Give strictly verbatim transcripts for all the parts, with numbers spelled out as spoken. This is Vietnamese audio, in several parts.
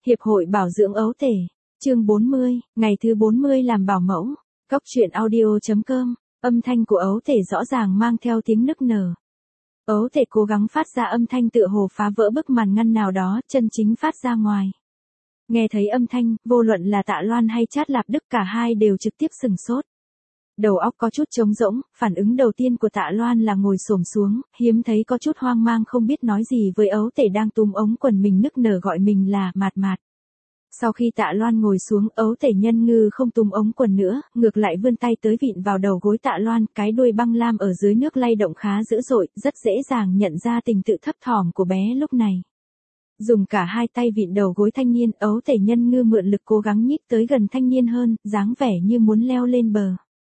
Hiệp hội Bảo dưỡng ấu thể. Chương bốn mươi, ngày thứ bốn mươi làm bảo mẫu. Cóc truyện audio chấm com. Âm thanh của ấu thể rõ ràng mang theo tiếng nức nở. Ấu thể cố gắng phát ra âm thanh tựa hồ phá vỡ bức màn ngăn nào đó, chân chính phát ra ngoài. Nghe thấy âm thanh, vô luận là Tạ Loan hay Trát Lạp Đức cả hai đều trực tiếp sừng sốt. Đầu óc có chút trống rỗng, phản ứng đầu tiên của Tạ Loan là ngồi xổm xuống, hiếm thấy có chút hoang mang không biết nói gì với ấu thể đang túm ống quần mình nức nở gọi mình là mạt mạt. Sau khi Tạ Loan ngồi xuống, ấu thể nhân ngư không túm ống quần nữa, ngược lại vươn tay tới vịn vào đầu gối Tạ Loan, cái đuôi băng lam ở dưới nước lay động khá dữ dội, rất dễ dàng nhận ra tình tự thấp thỏm của bé lúc này. Dùng cả hai tay vịn đầu gối thanh niên, ấu thể nhân ngư mượn lực cố gắng nhích tới gần thanh niên hơn, dáng vẻ như muốn leo lên bờ.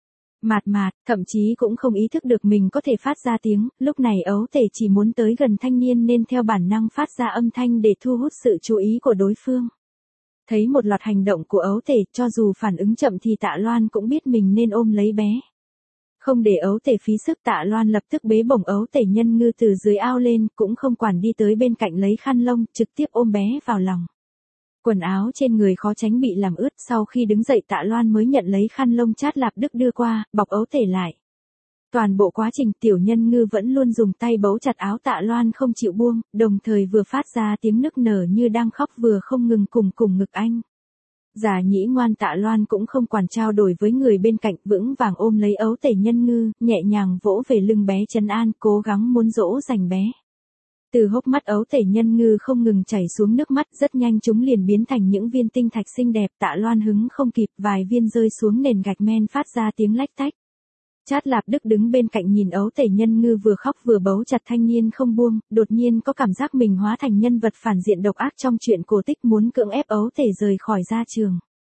Mạt mạt, thậm chí cũng không ý thức được mình có thể phát ra tiếng, lúc này ấu thể chỉ muốn tới gần thanh niên nên theo bản năng phát ra âm thanh để thu hút sự chú ý của đối phương. Thấy một loạt hành động của ấu thể, cho dù phản ứng chậm thì Tạ Loan cũng biết mình nên ôm lấy bé. Không để ấu thể phí sức, Tạ Loan lập tức bế bổng ấu thể nhân ngư từ dưới ao lên, cũng không quản đi tới bên cạnh lấy khăn lông, trực tiếp ôm bé vào lòng. Quần áo trên người khó tránh bị làm ướt, sau khi đứng dậy Tạ Loan mới nhận lấy khăn lông Trát Lạp Đức đưa qua, bọc ấu thể lại. Toàn bộ quá trình tiểu nhân ngư vẫn luôn dùng tay bấu chặt áo Tạ Loan không chịu buông, đồng thời vừa phát ra tiếng nức nở như đang khóc vừa không ngừng cùng cùng ngực anh. Giả nhĩ ngoan Tạ Loan cũng không quản trao đổi với người bên cạnh, vững vàng ôm lấy ấu thể nhân ngư, nhẹ nhàng vỗ về lưng bé trấn an, cố gắng muốn dỗ dành bé. Từ hốc mắt ấu thể nhân ngư không ngừng chảy xuống nước mắt, rất nhanh chúng liền biến thành những viên tinh thạch xinh đẹp. Tạ Loan hứng không kịp, vài viên rơi xuống nền gạch men phát ra tiếng lách tách. Trát Lạp Đức đứng bên cạnh nhìn ấu thể nhân ngư vừa khóc vừa bấu chặt thanh niên không buông, đột nhiên có cảm giác mình hóa thành nhân vật phản diện độc ác trong truyện cổ tích, muốn cưỡng ép ấu thể rời khỏi gia trường.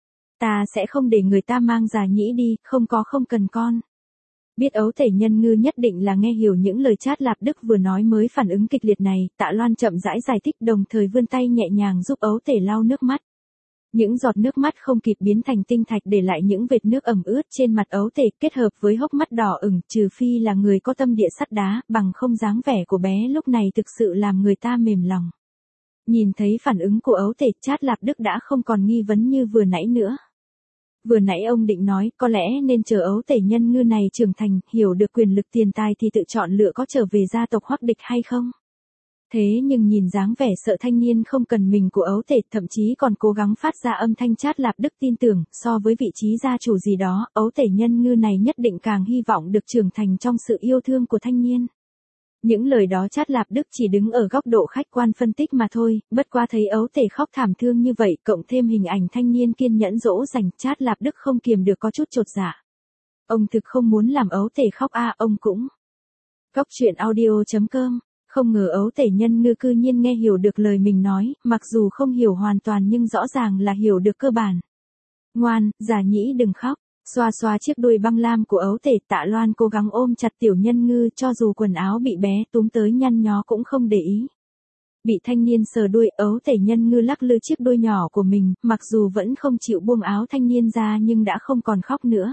Ta sẽ không để người ta mang Giả nhĩ đi, không có không cần con. Biết ấu thể nhân ngư nhất định là nghe hiểu những lời Trát Lạp Đức vừa nói mới phản ứng kịch liệt này, Tạ Loan chậm rãi giải thích, đồng thời vươn tay nhẹ nhàng giúp ấu thể lau nước mắt. Những giọt nước mắt không kịp biến thành tinh thạch để lại những vệt nước ẩm ướt trên mặt ấu thể, kết hợp với hốc mắt đỏ ửng, trừ phi là người có tâm địa sắt đá, bằng không dáng vẻ của bé lúc này thực sự làm người ta mềm lòng. Nhìn thấy phản ứng của ấu thể, Trát Lạp Đức đã không còn nghi vấn như vừa nãy nữa. Vừa nãy ông định nói, có lẽ nên chờ ấu thể nhân ngư này trưởng thành, hiểu được quyền lực tiền tài thì tự chọn lựa có trở về gia tộc Hoắc Địch hay không. Thế nhưng nhìn dáng vẻ sợ thanh niên không cần mình của ấu thể, thậm chí còn cố gắng phát ra âm thanh, Trát Lạp Đức tin tưởng, so với vị trí gia chủ gì đó, ấu thể nhân ngư này nhất định càng hy vọng được trưởng thành trong sự yêu thương của thanh niên. Những lời đó Trát Lạp Đức chỉ đứng ở góc độ khách quan phân tích mà thôi, bất quá thấy ấu thể khóc thảm thương như vậy, cộng thêm hình ảnh thanh niên kiên nhẫn dỗ dành, Trát Lạp Đức không kiềm được có chút chột dạ. Ông thực không muốn làm ấu thể khóc a, à, ông cũng. Cóc truyện audio chấm com. Không ngờ ấu thể nhân ngư cư nhiên nghe hiểu được lời mình nói, mặc dù không hiểu hoàn toàn nhưng rõ ràng là hiểu được cơ bản. Ngoan, Giả nhĩ đừng khóc. Xoa xoa chiếc đuôi băng lam của ấu thể, Tạ Loan cố gắng ôm chặt tiểu nhân ngư, cho dù quần áo bị bé túm tới nhăn nhó cũng không để ý. Bị thanh niên sờ đuôi, ấu thể nhân ngư lắc lư chiếc đuôi nhỏ của mình, mặc dù vẫn không chịu buông áo thanh niên ra nhưng đã không còn khóc nữa.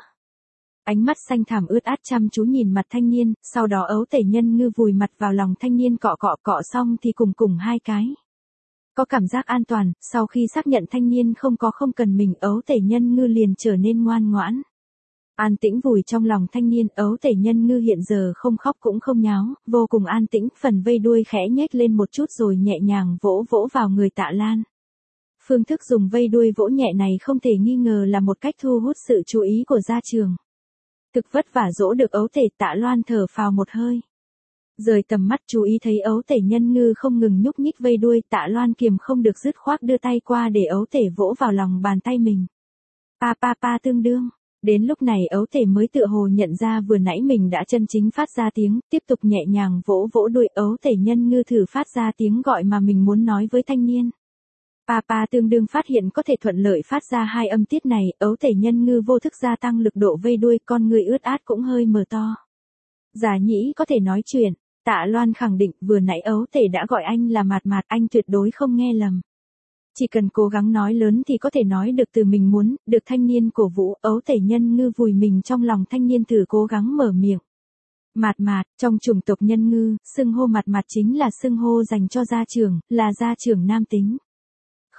Ánh mắt xanh thẳm ướt át chăm chú nhìn mặt thanh niên, sau đó ấu thể nhân ngư vùi mặt vào lòng thanh niên, cọ cọ cọ xong thì cùng cùng hai cái. Có cảm giác an toàn, sau khi xác nhận thanh niên không có không cần mình, ấu thể nhân ngư liền trở nên ngoan ngoãn. An tĩnh vùi trong lòng thanh niên, ấu thể nhân ngư hiện giờ không khóc cũng không nháo, vô cùng an tĩnh, phần vây đuôi khẽ nhếch lên một chút rồi nhẹ nhàng vỗ vỗ vào người Tạ Lan. Phương thức dùng vây đuôi vỗ nhẹ này không thể nghi ngờ là một cách thu hút sự chú ý của gia trường. Thực vất vả dỗ được ấu thể, Tạ Loan thở phào một hơi. Rời tầm mắt chú ý thấy ấu thể nhân ngư không ngừng nhúc nhích vây đuôi, Tạ Loan kiềm không được dứt khoát đưa tay qua để ấu thể vỗ vào lòng bàn tay mình. Pa pa pa tương đương. Đến lúc này ấu thể mới tựa hồ nhận ra vừa nãy mình đã chân chính phát ra tiếng, tiếp tục nhẹ nhàng vỗ vỗ đuôi, ấu thể nhân ngư thử phát ra tiếng gọi mà mình muốn nói với thanh niên. Pa pa tương đương phát hiện có thể thuận lợi phát ra hai âm tiết này, ấu thể nhân ngư vô thức gia tăng lực độ vây đuôi, con người ướt át cũng hơi mở to. Giả nhĩ có thể nói chuyện, Tạ Loan khẳng định vừa nãy ấu thể đã gọi anh là mạt mạt, anh tuyệt đối không nghe lầm. Chỉ cần cố gắng nói lớn thì có thể nói được từ mình muốn, được thanh niên cổ vũ, ấu thể nhân ngư vùi mình trong lòng thanh niên thử cố gắng mở miệng. Mạt mạt, trong chủng tộc nhân ngư, xưng hô mạt mạt chính là xưng hô dành cho gia trưởng, là gia trưởng nam tính.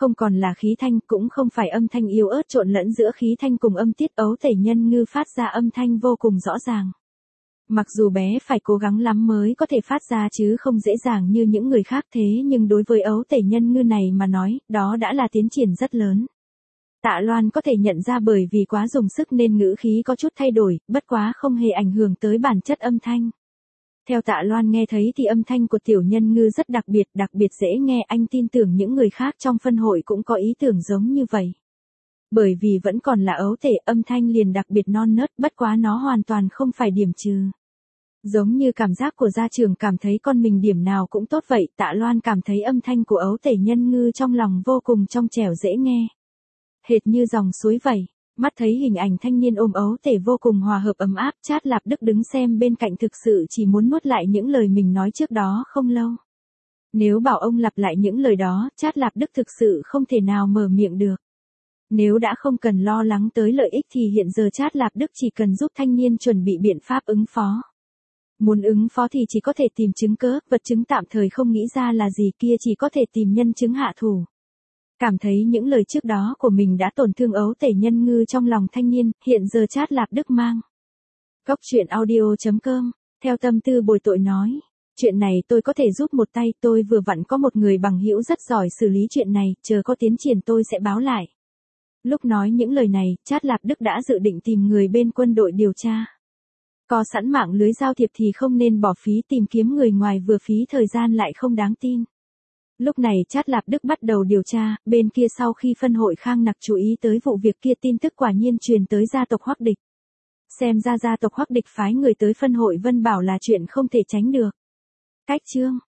Không còn là khí thanh, cũng không phải âm thanh yếu ớt trộn lẫn giữa khí thanh cùng âm tiết, Ấu Tể Nhân Ngư phát ra âm thanh vô cùng rõ ràng. Mặc dù bé phải cố gắng lắm mới có thể phát ra chứ không dễ dàng như những người khác, thế nhưng đối với Ấu Tể Nhân Ngư này mà nói, đó đã là tiến triển rất lớn. Tạ Loan có thể nhận ra bởi vì quá dùng sức nên ngữ khí có chút thay đổi, bất quá không hề ảnh hưởng tới bản chất âm thanh. Theo Tạ Loan nghe thấy thì âm thanh của tiểu nhân ngư rất đặc biệt, đặc biệt dễ nghe, anh tin tưởng những người khác trong phân hội cũng có ý tưởng giống như vậy. Bởi vì vẫn còn là ấu tể, âm thanh liền đặc biệt non nớt, bất quá nó hoàn toàn không phải điểm trừ. Giống như cảm giác của gia trưởng cảm thấy con mình điểm nào cũng tốt vậy, Tạ Loan cảm thấy âm thanh của ấu tể nhân ngư trong lòng vô cùng trong trẻo dễ nghe. Hệt như dòng suối vậy. Mắt thấy hình ảnh thanh niên ôm ấu tể vô cùng hòa hợp ấm áp, Trát Lạp Đức đứng xem bên cạnh thực sự chỉ muốn nuốt lại những lời mình nói trước đó không lâu. Nếu bảo ông lặp lại những lời đó, Trát Lạp Đức thực sự không thể nào mở miệng được. Nếu đã không cần lo lắng tới lợi ích thì hiện giờ Trát Lạp Đức chỉ cần giúp thanh niên chuẩn bị biện pháp ứng phó. Muốn ứng phó thì chỉ có thể tìm chứng cớ, vật chứng tạm thời không nghĩ ra là gì, kia chỉ có thể tìm nhân chứng hạ thủ. Cảm thấy những lời trước đó của mình đã tổn thương ấu tể nhân ngư trong lòng thanh niên, hiện giờ Trát Lạp Đức mang. Góc truyện audio chấm com, theo tâm tư bồi tội nói. Chuyện này tôi có thể giúp một tay, tôi vừa vặn có một người bằng hữu rất giỏi xử lý chuyện này, chờ có tiến triển tôi sẽ báo lại. Lúc nói những lời này, Trát Lạp Đức đã dự định tìm người bên quân đội điều tra. Có sẵn mạng lưới giao thiệp thì không nên bỏ phí tìm kiếm người ngoài, vừa phí thời gian lại không đáng tin. Lúc này Trát Lạp Đức bắt đầu điều tra, bên kia sau khi phân hội Khang Nặc chú ý tới vụ việc kia, tin tức quả nhiên truyền tới gia tộc Hoắc Địch. Xem ra gia tộc Hoắc Địch phái người tới phân hội Vân Bảo là chuyện không thể tránh được. Cách chương